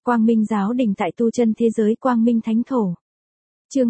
Quang Minh giáo đình tại tu chân thế giới Quang Minh Thánh Thổ. Chương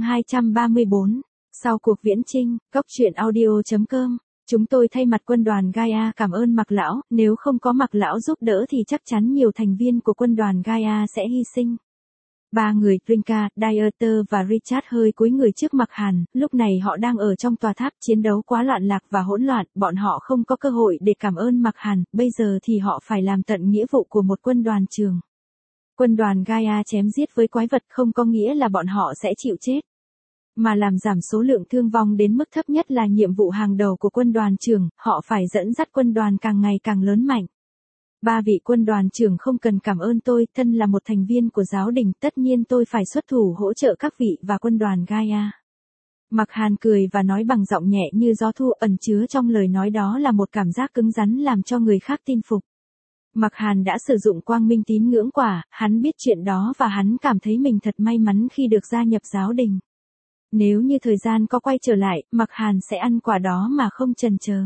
234. Sau cuộc viễn chinh, Cốc truyện audio.com. Chúng tôi thay mặt quân đoàn Gaia cảm ơn Mạc lão, nếu không có Mạc lão giúp đỡ thì chắc chắn nhiều thành viên của quân đoàn Gaia sẽ hy sinh. Ba người, Rinka, Dieter và Richard hơi cúi người trước Mạc Hàn, lúc này họ đang ở trong tòa tháp, chiến đấu quá loạn lạc và hỗn loạn, bọn họ không có cơ hội để cảm ơn Mạc Hàn, bây giờ thì họ phải làm tận nghĩa vụ của một quân đoàn trưởng. Quân đoàn Gaia chém giết với quái vật không có nghĩa là bọn họ sẽ chịu chết, mà làm giảm số lượng thương vong đến mức thấp nhất là nhiệm vụ hàng đầu của quân đoàn trưởng, họ phải dẫn dắt quân đoàn càng ngày càng lớn mạnh. Ba vị quân đoàn trưởng không cần cảm ơn tôi, thân là một thành viên của giáo đình, tất nhiên tôi phải xuất thủ hỗ trợ các vị và quân đoàn Gaia. Mạc Hàn cười và nói bằng giọng nhẹ như gió thu, ẩn chứa trong lời nói đó là một cảm giác cứng rắn làm cho người khác tin phục. Mạc Hàn đã sử dụng quang minh tín ngưỡng quả, hắn biết chuyện đó và hắn cảm thấy mình thật may mắn khi được gia nhập giáo đình. Nếu như thời gian có quay trở lại, Mạc Hàn sẽ ăn quả đó mà không chần chờ.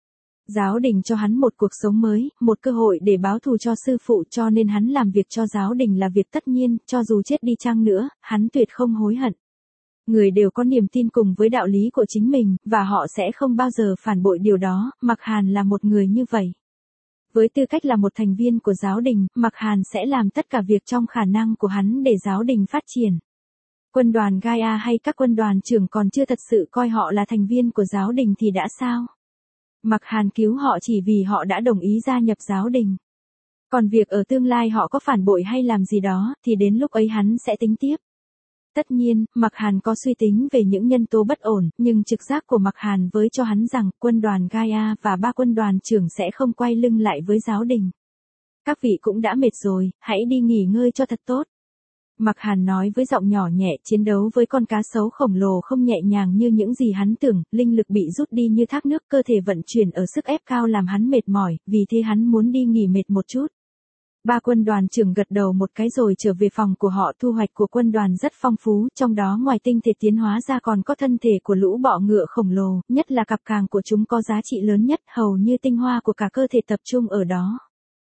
Giáo đình cho hắn một cuộc sống mới, một cơ hội để báo thù cho sư phụ, cho nên hắn làm việc cho giáo đình là việc tất nhiên, cho dù chết đi chăng nữa, hắn tuyệt không hối hận. Người đều có niềm tin cùng với đạo lý của chính mình, và họ sẽ không bao giờ phản bội điều đó, Mạc Hàn là một người như vậy. Với tư cách là một thành viên của giáo đình, Mạc Hàn sẽ làm tất cả việc trong khả năng của hắn để giáo đình phát triển. Quân đoàn Gaia hay các quân đoàn trưởng còn chưa thật sự coi họ là thành viên của giáo đình thì đã sao? Mạc Hàn cứu họ chỉ vì họ đã đồng ý gia nhập giáo đình. Còn việc ở tương lai họ có phản bội hay làm gì đó, thì đến lúc ấy hắn sẽ tính tiếp. Tất nhiên, Mạc Hàn có suy tính về những nhân tố bất ổn, nhưng trực giác của Mạc Hàn với cho hắn rằng quân đoàn Gaia và ba quân đoàn trưởng sẽ không quay lưng lại với giáo đình. Các vị cũng đã mệt rồi, hãy đi nghỉ ngơi cho thật tốt. Mạc Hàn nói với giọng nhỏ nhẹ, chiến đấu với con cá sấu khổng lồ không nhẹ nhàng như những gì hắn tưởng, linh lực bị rút đi như thác nước, cơ thể vận chuyển ở sức ép cao làm hắn mệt mỏi, vì thế hắn muốn đi nghỉ mệt một chút. Ba quân đoàn trưởng gật đầu một cái rồi trở về phòng của họ. Thu hoạch của quân đoàn rất phong phú, trong đó ngoài tinh thể tiến hóa ra còn có thân thể của lũ bọ ngựa khổng lồ, nhất là cặp càng của chúng có giá trị lớn nhất, hầu như tinh hoa của cả cơ thể tập trung ở đó.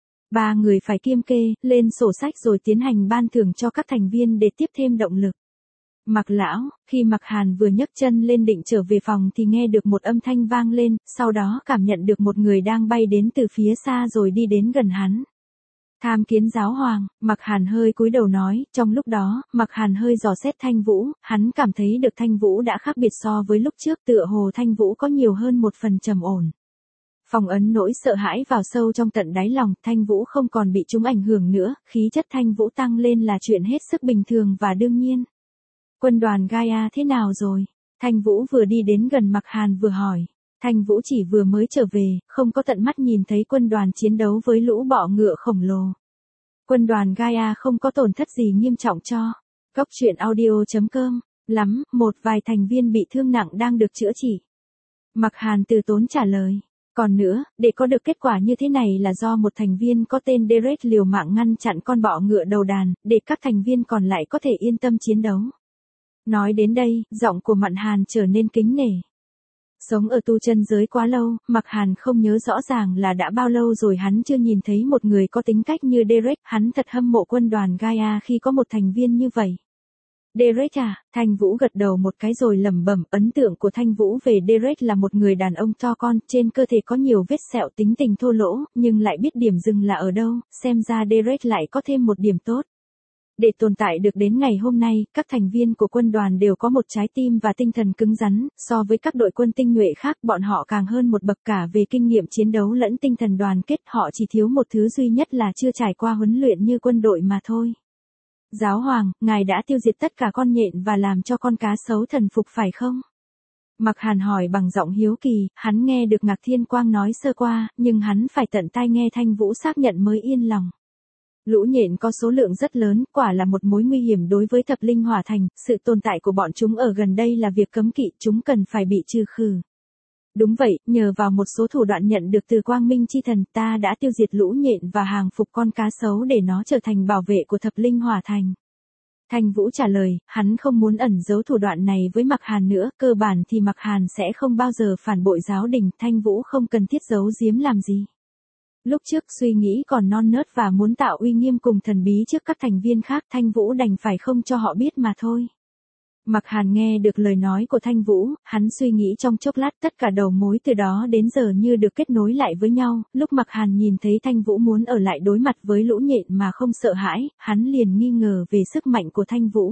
Ba người phải kiêm kê, lên sổ sách rồi tiến hành ban thưởng cho các thành viên để tiếp thêm động lực. Mạc lão, khi Mạc Hàn vừa nhấc chân lên định trở về phòng thì nghe được một âm thanh vang lên, sau đó cảm nhận được một người đang bay đến từ phía xa rồi đi đến gần hắn. Tham kiến giáo hoàng, Mạc Hàn hơi cúi đầu nói, trong lúc đó, Mạc Hàn hơi dò xét Thanh Vũ, hắn cảm thấy được Thanh Vũ đã khác biệt so với lúc trước, tựa hồ Thanh Vũ có nhiều hơn một phần trầm ổn. Phong ấn nỗi sợ hãi vào sâu trong tận đáy lòng, Thanh Vũ không còn bị chúng ảnh hưởng nữa, khí chất Thanh Vũ tăng lên là chuyện hết sức bình thường và đương nhiên. Quân đoàn Gaia thế nào rồi? Thanh Vũ vừa đi đến gần Mạc Hàn vừa hỏi. Thanh Vũ chỉ vừa mới trở về, không có tận mắt nhìn thấy quân đoàn chiến đấu với lũ bọ ngựa khổng lồ. Quân đoàn Gaia không có tổn thất gì nghiêm trọng cho. Cốc truyện audio.com. Lắm, một vài thành viên bị thương nặng đang được chữa trị. Mạc Hàn từ tốn trả lời. Còn nữa, để có được kết quả như thế này là do một thành viên có tên Derek liều mạng ngăn chặn con bọ ngựa đầu đàn, để các thành viên còn lại có thể yên tâm chiến đấu. Nói đến đây, giọng của Mạn Hàn trở nên kính nể. Sống ở tu chân giới quá lâu, Mạc Hàn không nhớ rõ ràng là đã bao lâu rồi hắn chưa nhìn thấy một người có tính cách như Derek, hắn thật hâm mộ quân đoàn Gaia khi có một thành viên như vậy. Derek à, Thanh Vũ gật đầu một cái rồi lẩm bẩm, ấn tượng của Thanh Vũ về Derek là một người đàn ông to con, trên cơ thể có nhiều vết sẹo, tính tình thô lỗ, nhưng lại biết điểm dừng là ở đâu, xem ra Derek lại có thêm một điểm tốt. Để tồn tại được đến ngày hôm nay, các thành viên của quân đoàn đều có một trái tim và tinh thần cứng rắn, so với các đội quân tinh nhuệ khác bọn họ càng hơn một bậc cả về kinh nghiệm chiến đấu lẫn tinh thần đoàn kết, họ chỉ thiếu một thứ duy nhất là chưa trải qua huấn luyện như quân đội mà thôi. Giáo hoàng, ngài đã tiêu diệt tất cả con nhện và làm cho con cá sấu thần phục phải không? Mạc Hàn hỏi bằng giọng hiếu kỳ, hắn nghe được Ngạc Thiên Quang nói sơ qua, nhưng hắn phải tận tai nghe Thanh Vũ xác nhận mới yên lòng. Lũ nhện có số lượng rất lớn, quả là một mối nguy hiểm đối với Thập Linh Hỏa Thành, sự tồn tại của bọn chúng ở gần đây là việc cấm kỵ, chúng cần phải bị trừ khử. Đúng vậy, nhờ vào một số thủ đoạn nhận được từ Quang Minh Chi Thần, ta đã tiêu diệt lũ nhện và hàng phục con cá sấu để nó trở thành bảo vệ của Thập Linh Hỏa Thành. Thanh Vũ trả lời, hắn không muốn ẩn giấu thủ đoạn này với Mạc Hàn nữa, cơ bản thì Mạc Hàn sẽ không bao giờ phản bội giáo đình, Thanh Vũ không cần thiết giấu giếm làm gì. Lúc trước suy nghĩ còn non nớt và muốn tạo uy nghiêm cùng thần bí trước các thành viên khác, Thanh Vũ đành phải không cho họ biết mà thôi. Mạc Hàn nghe được lời nói của Thanh Vũ, hắn suy nghĩ trong chốc lát, tất cả đầu mối từ đó đến giờ như được kết nối lại với nhau. Lúc Mạc Hàn nhìn thấy Thanh Vũ muốn ở lại đối mặt với Lũ Nhện mà không sợ hãi, hắn liền nghi ngờ về sức mạnh của Thanh Vũ.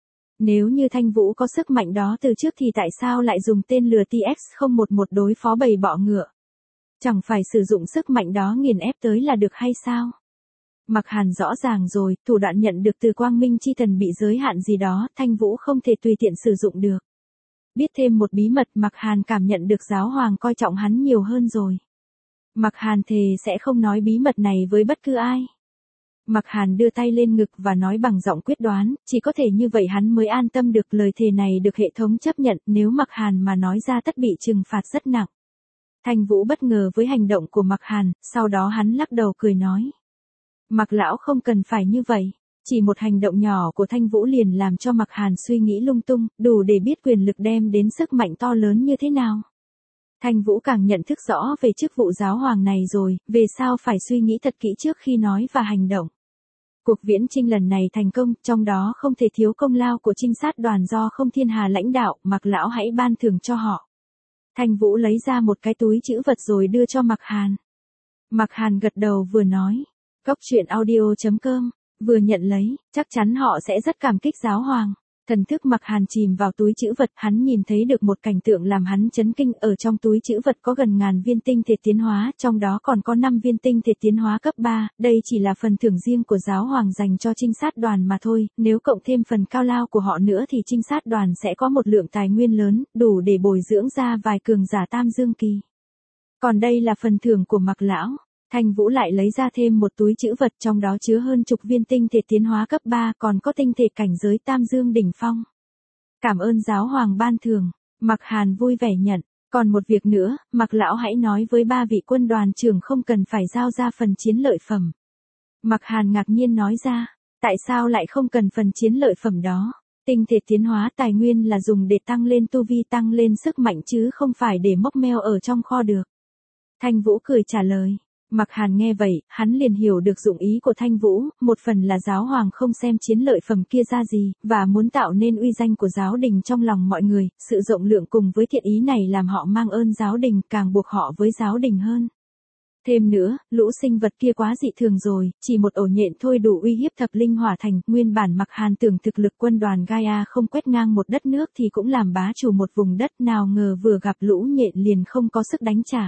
Nếu như Thanh Vũ có sức mạnh đó từ trước thì tại sao lại dùng tên lừa TX-011 đối phó bầy bọ ngựa? Chẳng phải sử dụng sức mạnh đó nghiền ép tới là được hay sao? Mạc Hàn rõ ràng rồi, thủ đoạn nhận được từ Quang Minh Chi Thần bị giới hạn gì đó, Thanh Vũ không thể tùy tiện sử dụng được. Biết thêm một bí mật, Mạc Hàn cảm nhận được giáo hoàng coi trọng hắn nhiều hơn rồi. Mạc Hàn thề sẽ không nói bí mật này với bất cứ ai. Mạc Hàn đưa tay lên ngực và nói bằng giọng quyết đoán, chỉ có thể như vậy hắn mới an tâm được. Lời thề này được hệ thống chấp nhận, nếu Mạc Hàn mà nói ra tất bị trừng phạt rất nặng. Thanh Vũ bất ngờ với hành động của Mạc Hàn, sau đó hắn lắc đầu cười nói. Mạc lão không cần phải như vậy, chỉ một hành động nhỏ của Thanh Vũ liền làm cho Mạc Hàn suy nghĩ lung tung, đủ để biết quyền lực đem đến sức mạnh to lớn như thế nào. Thanh Vũ càng nhận thức rõ về chức vụ giáo hoàng này rồi, về sao phải suy nghĩ thật kỹ trước khi nói và hành động. Cuộc viễn chinh lần này thành công, trong đó không thể thiếu công lao của trinh sát đoàn do Không Thiên Hà lãnh đạo, Mạc lão hãy ban thưởng cho họ. Thanh Vũ lấy ra một cái túi trữ vật rồi đưa cho Mạc Hàn. Mạc Hàn gật đầu vừa nói. Cốc truyện audio.com, vừa nhận lấy, chắc chắn họ sẽ rất cảm kích giáo hoàng. Thần thức Mạc Hàn chìm vào túi trữ vật, hắn nhìn thấy được một cảnh tượng làm hắn chấn kinh. Ở trong túi trữ vật có gần 1000 viên tinh thể tiến hóa, trong đó còn có 5 viên tinh thể tiến hóa cấp 3, đây chỉ là phần thưởng riêng của giáo hoàng dành cho trinh sát đoàn mà thôi, nếu cộng thêm phần cao lao của họ nữa thì trinh sát đoàn sẽ có một lượng tài nguyên lớn, đủ để bồi dưỡng ra vài cường giả tam dương kỳ. Còn đây là phần thưởng của Mạc lão. Thanh Vũ lại lấy ra thêm một túi trữ vật, trong đó chứa hơn chục viên tinh thể tiến hóa cấp 3, còn có tinh thể cảnh giới tam dương đỉnh phong. Cảm ơn giáo hoàng ban thưởng, Mạc Hàn vui vẻ nhận. Còn một việc nữa, Mạc lão hãy nói với 3 vị quân đoàn trưởng không cần phải giao ra phần chiến lợi phẩm. Mạc Hàn ngạc nhiên nói ra, tại sao lại không cần phần chiến lợi phẩm đó? Tinh thể tiến hóa tài nguyên là dùng để tăng lên tu vi, tăng lên sức mạnh chứ không phải để móc meo ở trong kho được. Thanh Vũ cười trả lời. Mạc Hàn nghe vậy, hắn liền hiểu được dụng ý của Thanh Vũ, một phần là giáo hoàng không xem chiến lợi phẩm kia ra gì, và muốn tạo nên uy danh của giáo đình trong lòng mọi người, sự rộng lượng cùng với thiện ý này làm họ mang ơn giáo đình, càng buộc họ với giáo đình hơn. Thêm nữa, lũ sinh vật kia quá dị thường rồi, chỉ một ổ nhện thôi đủ uy hiếp Thập Linh Hỏa Thành. Nguyên bản Mạc Hàn tưởng thực lực quân đoàn Gaia không quét ngang một đất nước thì cũng làm bá chủ một vùng đất, nào ngờ vừa gặp lũ nhện liền không có sức đánh trả.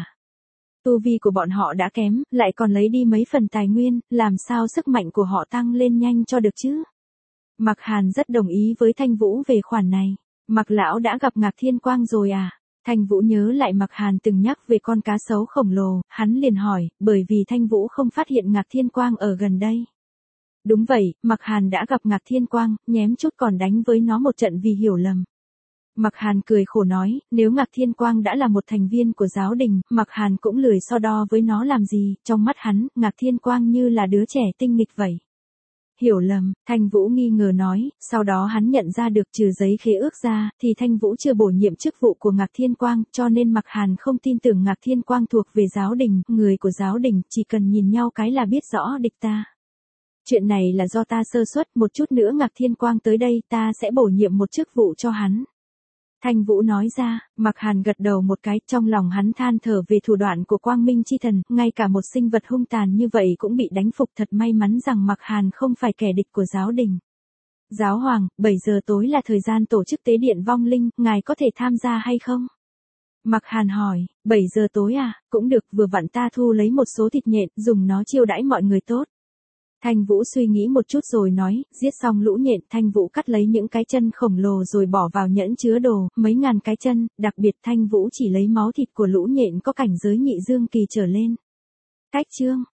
Tu vi của bọn họ đã kém, lại còn lấy đi mấy phần tài nguyên, làm sao sức mạnh của họ tăng lên nhanh cho được chứ? Mạc Hàn rất đồng ý với Thanh Vũ về khoản này. Mạc lão đã gặp Ngạc Thiên Quang rồi à? Thanh Vũ nhớ lại Mạc Hàn từng nhắc về con cá sấu khổng lồ, hắn liền hỏi, bởi vì Thanh Vũ không phát hiện Ngạc Thiên Quang ở gần đây. Đúng vậy, Mạc Hàn đã gặp Ngạc Thiên Quang, nhém chút còn đánh với nó một trận vì hiểu lầm. Mạc Hàn cười khổ nói, nếu Ngạc Thiên Quang đã là một thành viên của giáo đình, Mạc Hàn cũng lười so đo với nó làm gì, trong mắt hắn, Ngạc Thiên Quang như là đứa trẻ tinh nghịch vậy. Hiểu lầm, Thanh Vũ nghi ngờ nói, sau đó hắn nhận ra được trừ giấy khế ước ra, thì Thanh Vũ chưa bổ nhiệm chức vụ của Ngạc Thiên Quang, cho nên Mạc Hàn không tin tưởng Ngạc Thiên Quang thuộc về giáo đình, người của giáo đình, chỉ cần nhìn nhau cái là biết rõ địch ta. Chuyện này là do ta sơ suất, một chút nữa Ngạc Thiên Quang tới đây, ta sẽ bổ nhiệm một chức vụ cho hắn. Thanh Vũ nói ra, Mạc Hàn gật đầu một cái, trong lòng hắn than thở về thủ đoạn của Quang Minh Chi Thần, ngay cả một sinh vật hung tàn như vậy cũng bị đánh phục, thật may mắn rằng Mạc Hàn không phải kẻ địch của giáo đình. Giáo hoàng, 7 giờ tối là thời gian tổ chức tế điện vong linh, ngài có thể tham gia hay không? Mạc Hàn hỏi, 7 giờ tối à, cũng được, vừa vặn ta thu lấy một số thịt nhện, dùng nó chiêu đãi mọi người tốt. Thanh Vũ suy nghĩ một chút rồi nói, giết xong lũ nhện, Thanh Vũ cắt lấy những cái chân khổng lồ rồi bỏ vào nhẫn chứa đồ, mấy ngàn cái chân, đặc biệt Thanh Vũ chỉ lấy máu thịt của lũ nhện có cảnh giới nhị dương kỳ trở lên. Cách chương